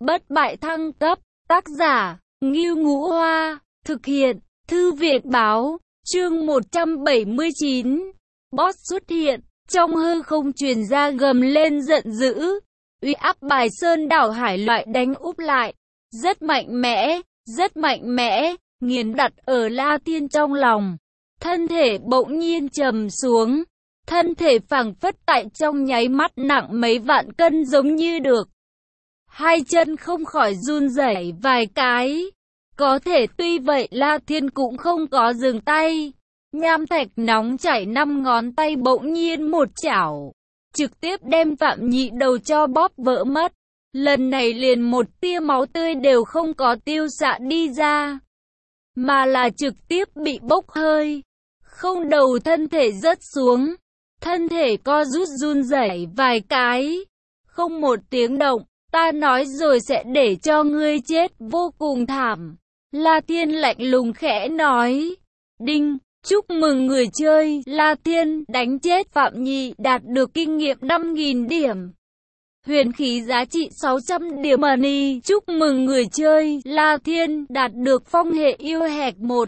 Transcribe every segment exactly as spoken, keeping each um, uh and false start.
bất bại thăng cấp, tác giả, Ngưu Ngũ Hoa, thực hiện, Thư viện Báo, chương một trăm bảy mươi chín. Boss xuất hiện, trong hư không truyền ra gầm lên giận dữ, uy áp Bài Sơn đảo hải loại đánh úp lại, rất mạnh mẽ, rất mạnh mẽ, nghiền đặt ở La Thiên trong lòng. Thân thể bỗng nhiên trầm xuống, thân thể phảng phất tại trong nháy mắt nặng mấy vạn cân giống như được. Hai chân không khỏi run rẩy vài cái. Có thể tuy vậy La Thiên cũng không có dừng tay. Nham thạch nóng chảy năm ngón tay bỗng nhiên một chảo, trực tiếp đem Phạm Nhị đầu cho bóp vỡ mất. Lần này liền một tia máu tươi đều không có tiêu xạ đi ra, mà là trực tiếp bị bốc hơi. Không đầu thân thể rớt xuống, thân thể co rút run rẩy vài cái, không một tiếng động. Ta nói rồi sẽ để cho ngươi chết vô cùng thảm. La Thiên lạnh lùng khẽ nói. Đinh, chúc mừng người chơi La Thiên đánh chết Phạm Nhị đạt được kinh nghiệm năm nghìn điểm. Huyền khí giá trị sáu trăm điểm money. Chúc mừng người chơi La Thiên đạt được phong hệ yêu hẹt một.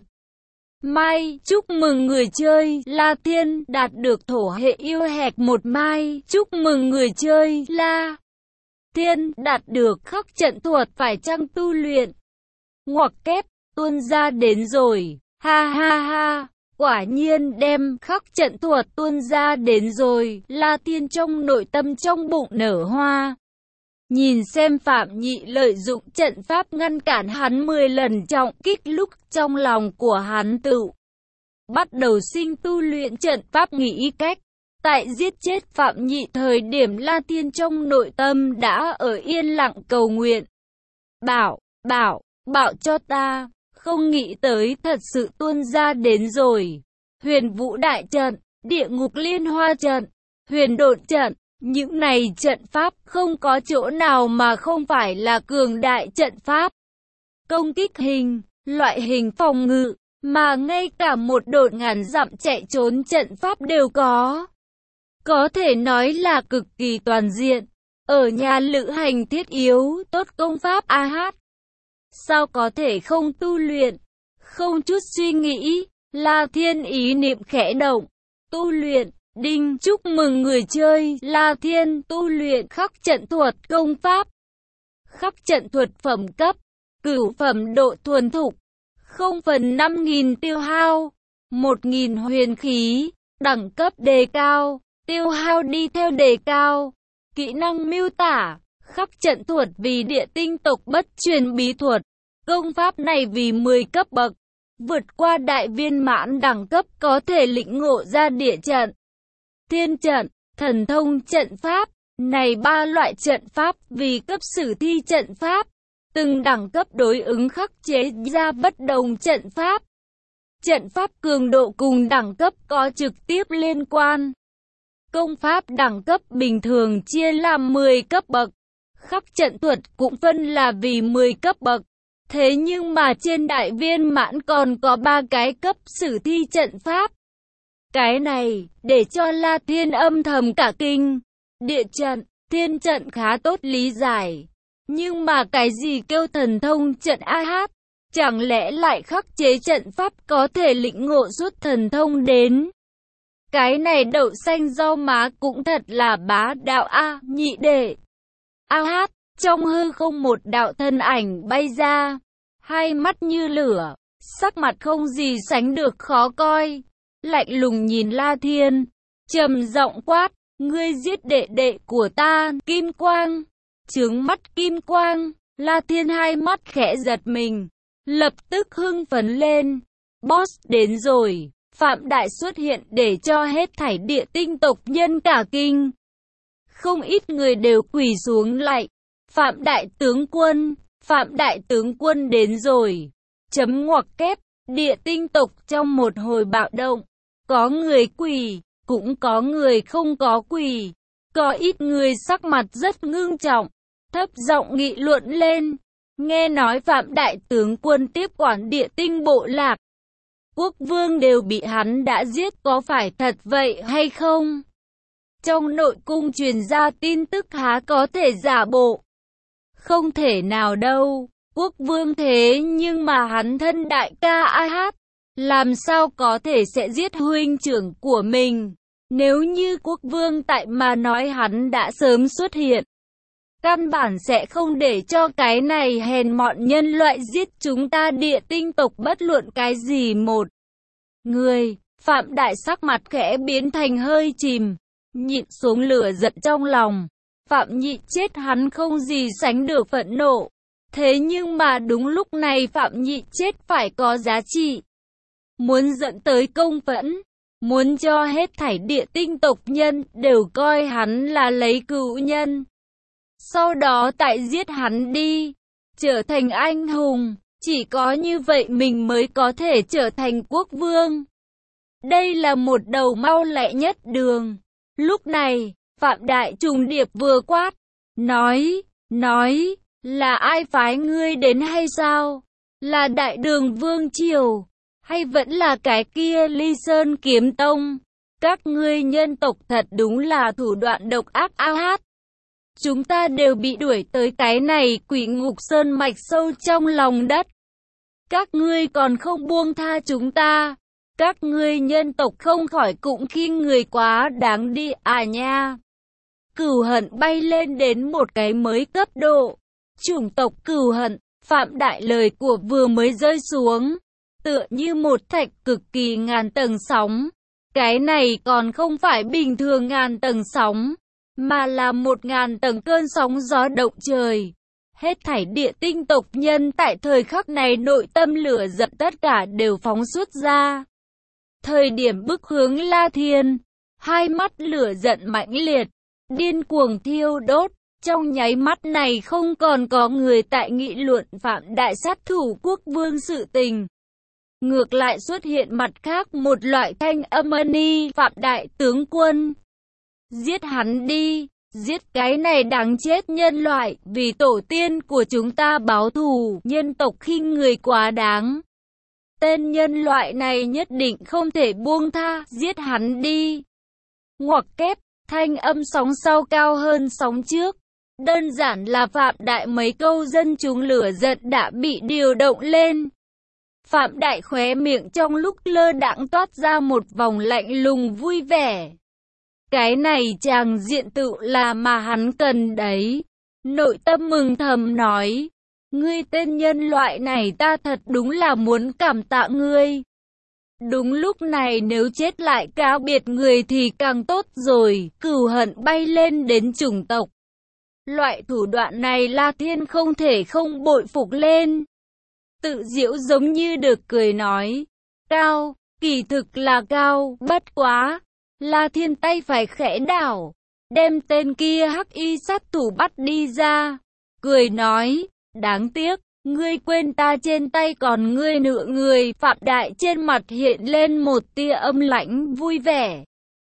Mai, chúc mừng người chơi La Thiên đạt được thổ hệ yêu hẹt một mai. Chúc mừng người chơi La Thiên đạt được khắc trận thuật phải chăng tu luyện. Ngoặc kép, tuôn ra đến rồi, ha ha ha, quả nhiên đem khắc trận thuật tuôn ra đến rồi. La Thiên trong nội tâm trong bụng nở hoa. Nhìn xem Phạm Nhị lợi dụng trận pháp ngăn cản hắn mười lần trọng kích lúc trong lòng của hắn tự bắt đầu sinh tu luyện trận pháp nghĩ cách. Tại giết chết Phạm Nhị thời điểm La Thiên trong nội tâm đã ở yên lặng cầu nguyện. Bảo, bảo, bảo cho ta, không nghĩ tới thật sự tuôn ra đến rồi. Huyền Vũ Đại Trận, Địa Ngục Liên Hoa Trận, Huyền Độn Trận, những này trận pháp không có chỗ nào mà không phải là cường đại trận pháp. Công kích hình, loại hình phòng ngự, mà ngay cả một độn ngàn dặm chạy trốn trận pháp đều có. Có thể nói là cực kỳ toàn diện. Ở nhà lữ hành thiết yếu tốt công pháp a hát. Sao có thể không tu luyện? Không chút suy nghĩ, La Thiên ý niệm khẽ động. Tu luyện, đinh, chúc mừng người chơi La Thiên tu luyện khắc trận thuật công pháp. Khắc trận thuật phẩm cấp, cửu phẩm độ thuần thục, không phần năm nghìn tiêu hao, một nghìn huyền khí, đẳng cấp đề cao. Tiêu hao đi theo đề cao. Kỹ năng miêu tả, khắc trận thuật vì địa tinh tộc bất truyền bí thuật. Công pháp này vì mười cấp bậc, vượt qua đại viên mãn đẳng cấp có thể lĩnh ngộ ra địa trận, thiên trận, thần thông trận pháp. Này ba loại trận pháp vì cấp sử thi trận pháp. Từng đẳng cấp đối ứng khắc chế ra bất đồng trận pháp. Trận pháp cường độ cùng đẳng cấp có trực tiếp liên quan. Công pháp đẳng cấp bình thường chia làm mười cấp bậc. Khắc trận thuật cũng phân là vì mười cấp bậc. Thế nhưng mà trên đại viên mãn còn có ba cái cấp sử thi trận pháp. Cái này, để cho La Thiên âm thầm cả kinh. Địa trận, thiên trận khá tốt lý giải. Nhưng mà cái gì kêu thần thông trận a hát? Chẳng lẽ lại khắc chế trận pháp có thể lĩnh ngộ suốt thần thông đến? Cái này đậu xanh rau má cũng thật là bá đạo a. Nhị đệ. A hát, trong hư không một đạo thân ảnh bay ra, hai mắt như lửa, sắc mặt không gì sánh được khó coi, lạnh lùng nhìn La Thiên, trầm giọng quát, ngươi giết đệ đệ của ta. Kim quang, trướng mắt kim quang. La Thiên hai mắt khẽ giật mình, lập tức hưng phấn lên. Boss đến rồi. Phạm Đại xuất hiện để cho hết thảy địa tinh tộc nhân cả kinh. Không ít người đều quỳ xuống lạy. Phạm Đại tướng quân, Phạm Đại tướng quân đến rồi. Chấm ngoặc kép, địa tinh tộc trong một hồi bạo động. Có người quỳ, cũng có người không có quỳ. Có ít người sắc mặt rất ngưng trọng, thấp giọng nghị luận lên. Nghe nói Phạm Đại tướng quân tiếp quản địa tinh bộ lạc. Quốc vương đều bị hắn đã giết, có phải thật vậy hay không? Trong nội cung truyền ra tin tức há có thể giả bộ. Không thể nào đâu, quốc vương thế nhưng mà hắn thân đại ca A Hát, làm sao có thể sẽ giết huynh trưởng của mình. Nếu như quốc vương tại mà nói hắn đã sớm xuất hiện, căn bản sẽ không để cho cái này hèn mọn nhân loại giết chúng ta địa tinh tộc bất luận cái gì một người. Phạm Đại sắc mặt khẽ biến thành hơi chìm, nhịn xuống lửa giận trong lòng. Phạm Nhị chết hắn không gì sánh được phẫn nộ. Thế nhưng mà đúng lúc này Phạm Nhị chết phải có giá trị. Muốn dẫn tới công phẫn, muốn cho hết thảy địa tinh tộc nhân đều coi hắn là lấy cửu nhân. Sau đó tại giết hắn đi, trở thành anh hùng, chỉ có như vậy mình mới có thể trở thành quốc vương. Đây là một đầu mau lẹ nhất đường. Lúc này, Phạm Đại trùng điệp vừa quát, nói, nói, là ai phái ngươi đến hay sao? Là Đại Đường Vương Triều, hay vẫn là cái kia Ly Sơn Kiếm Tông? Các ngươi nhân tộc thật đúng là thủ đoạn độc ác A Hát. Chúng ta đều bị đuổi tới cái này quỷ ngục sơn mạch sâu trong lòng đất. Các ngươi còn không buông tha chúng ta. Các ngươi nhân tộc không khỏi cũng khinh người quá đáng đi à nha. Cửu hận bay lên đến một cái mới cấp độ. Chủng tộc cửu hận, Phạm Đại lời của vừa mới rơi xuống, tựa như một thạch cực kỳ ngàn tầng sóng. Cái này còn không phải bình thường ngàn tầng sóng, mà là một ngàn tầng cơn sóng gió động trời. Hết thảy địa tinh tộc nhân tại thời khắc này nội tâm lửa giận tất cả đều phóng xuất ra. Thời điểm bức hướng La Thiên, hai mắt lửa giận mãnh liệt, điên cuồng thiêu đốt. Trong nháy mắt này không còn có người tại nghị luận Phạm Đại sát thủ quốc vương sự tình. Ngược lại xuất hiện mặt khác một loại thanh âm ni Phạm Đại tướng quân. Giết hắn đi, giết cái này đáng chết nhân loại, vì tổ tiên của chúng ta báo thù, nhân tộc khinh người quá đáng. Tên nhân loại này nhất định không thể buông tha, giết hắn đi. Ngoặc kép, thanh âm sóng sau cao hơn sóng trước. Đơn giản là Phạm Đại mấy câu dân chúng lửa giận đã bị điều động lên. Phạm Đại khóe miệng trong lúc lơ đãng toát ra một vòng lạnh lùng vui vẻ. Cái này chàng diện tự là mà hắn cần đấy. Nội tâm mừng thầm nói, ngươi tên nhân loại này ta thật đúng là muốn cảm tạ ngươi. Đúng lúc này nếu chết lại cáo biệt người thì càng tốt rồi, cửu hận bay lên đến chủng tộc. Loại thủ đoạn này La Thiên không thể không bội phục lên. Tự giễu giống như được cười nói, cao, kỳ thực là cao, bất quá. La Thiên tay phải khẽ đảo, đem tên kia hắc y sát thủ bắt đi ra, cười nói, đáng tiếc, ngươi quên ta trên tay còn ngươi nửa người. Phạm Đại trên mặt hiện lên một tia âm lãnh vui vẻ,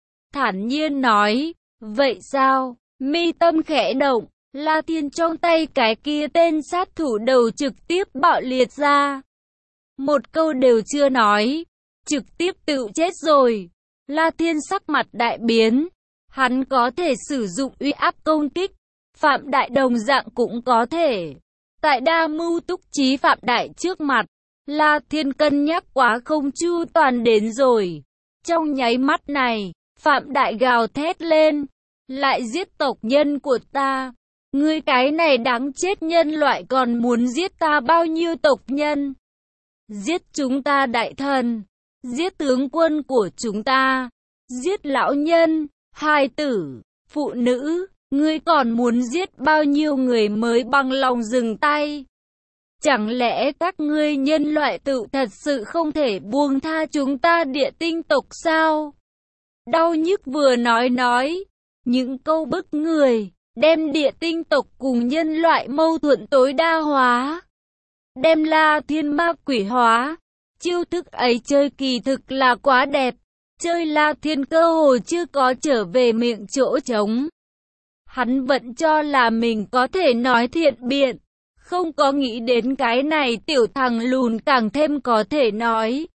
thản nhiên nói, vậy sao? Mi tâm khẽ động, La Thiên trong tay cái kia tên sát thủ đầu trực tiếp bạo liệt ra. Một câu đều chưa nói, trực tiếp tự chết rồi. La Thiên sắc mặt đại biến, hắn có thể sử dụng uy áp công kích, Phạm Đại đồng dạng cũng có thể. Tại đa mưu túc trí Phạm Đại trước mặt, La Thiên cân nhắc quá không chu toàn đến rồi. Trong nháy mắt này, Phạm Đại gào thét lên, lại giết tộc nhân của ta. Ngươi cái này đáng chết nhân loại còn muốn giết ta bao nhiêu tộc nhân? Giết chúng ta đại thần, giết tướng quân của chúng ta, giết lão nhân, hài tử, phụ nữ, ngươi còn muốn giết bao nhiêu người mới bằng lòng dừng tay? Chẳng lẽ các ngươi nhân loại tự thật sự không thể buông tha chúng ta địa tinh tộc sao? Đau nhức vừa nói nói, những câu bức người, đem địa tinh tộc cùng nhân loại mâu thuẫn tối đa hóa, đem La Thiên ma quỷ hóa. Chiêu thức ấy chơi kỳ thực là quá đẹp, chơi La Thiên cơ hồ chưa có trở về miệng chỗ trống. Hắn vẫn cho là mình có thể nói thiện biện, không có nghĩ đến cái này tiểu thằng lùn càng thêm có thể nói.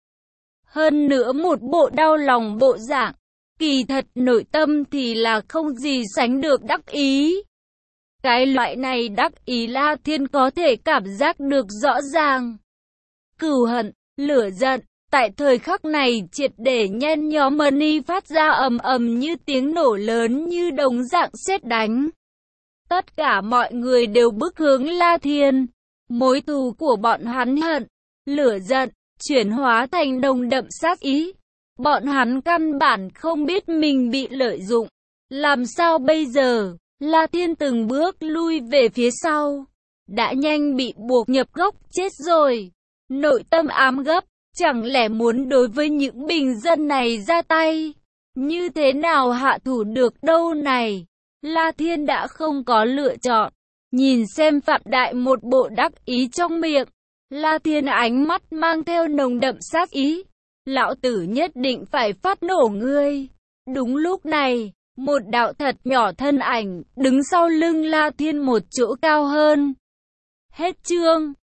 Hơn nữa một bộ đau lòng bộ dạng, kỳ thật nội tâm thì là không gì sánh được đắc ý. Cái loại này đắc ý La Thiên có thể cảm giác được rõ ràng. Cừu hận, lửa giận, tại thời khắc này triệt để nhen nhóm mani phát ra ầm ầm như tiếng nổ lớn như đồng dạng sét đánh. Tất cả mọi người đều bước hướng La Thiên. Mối thù của bọn hắn hận, lửa giận, chuyển hóa thành nồng đậm sát ý. Bọn hắn căn bản không biết mình bị lợi dụng. Làm sao bây giờ? La Thiên từng bước lui về phía sau. Đã nhanh bị buộc nhập gốc chết rồi. Nội tâm ám gấp. Chẳng lẽ muốn đối với những bình dân này ra tay? Như thế nào hạ thủ được đâu này? La Thiên đã không có lựa chọn. Nhìn xem Phạm Đại một bộ đắc ý trong miệng. La Thiên ánh mắt mang theo nồng đậm sát ý. Lão tử nhất định phải phát nổ ngươi. Đúng lúc này, một đạo thật nhỏ thân ảnh đứng sau lưng La Thiên một chỗ cao hơn. Hết chương.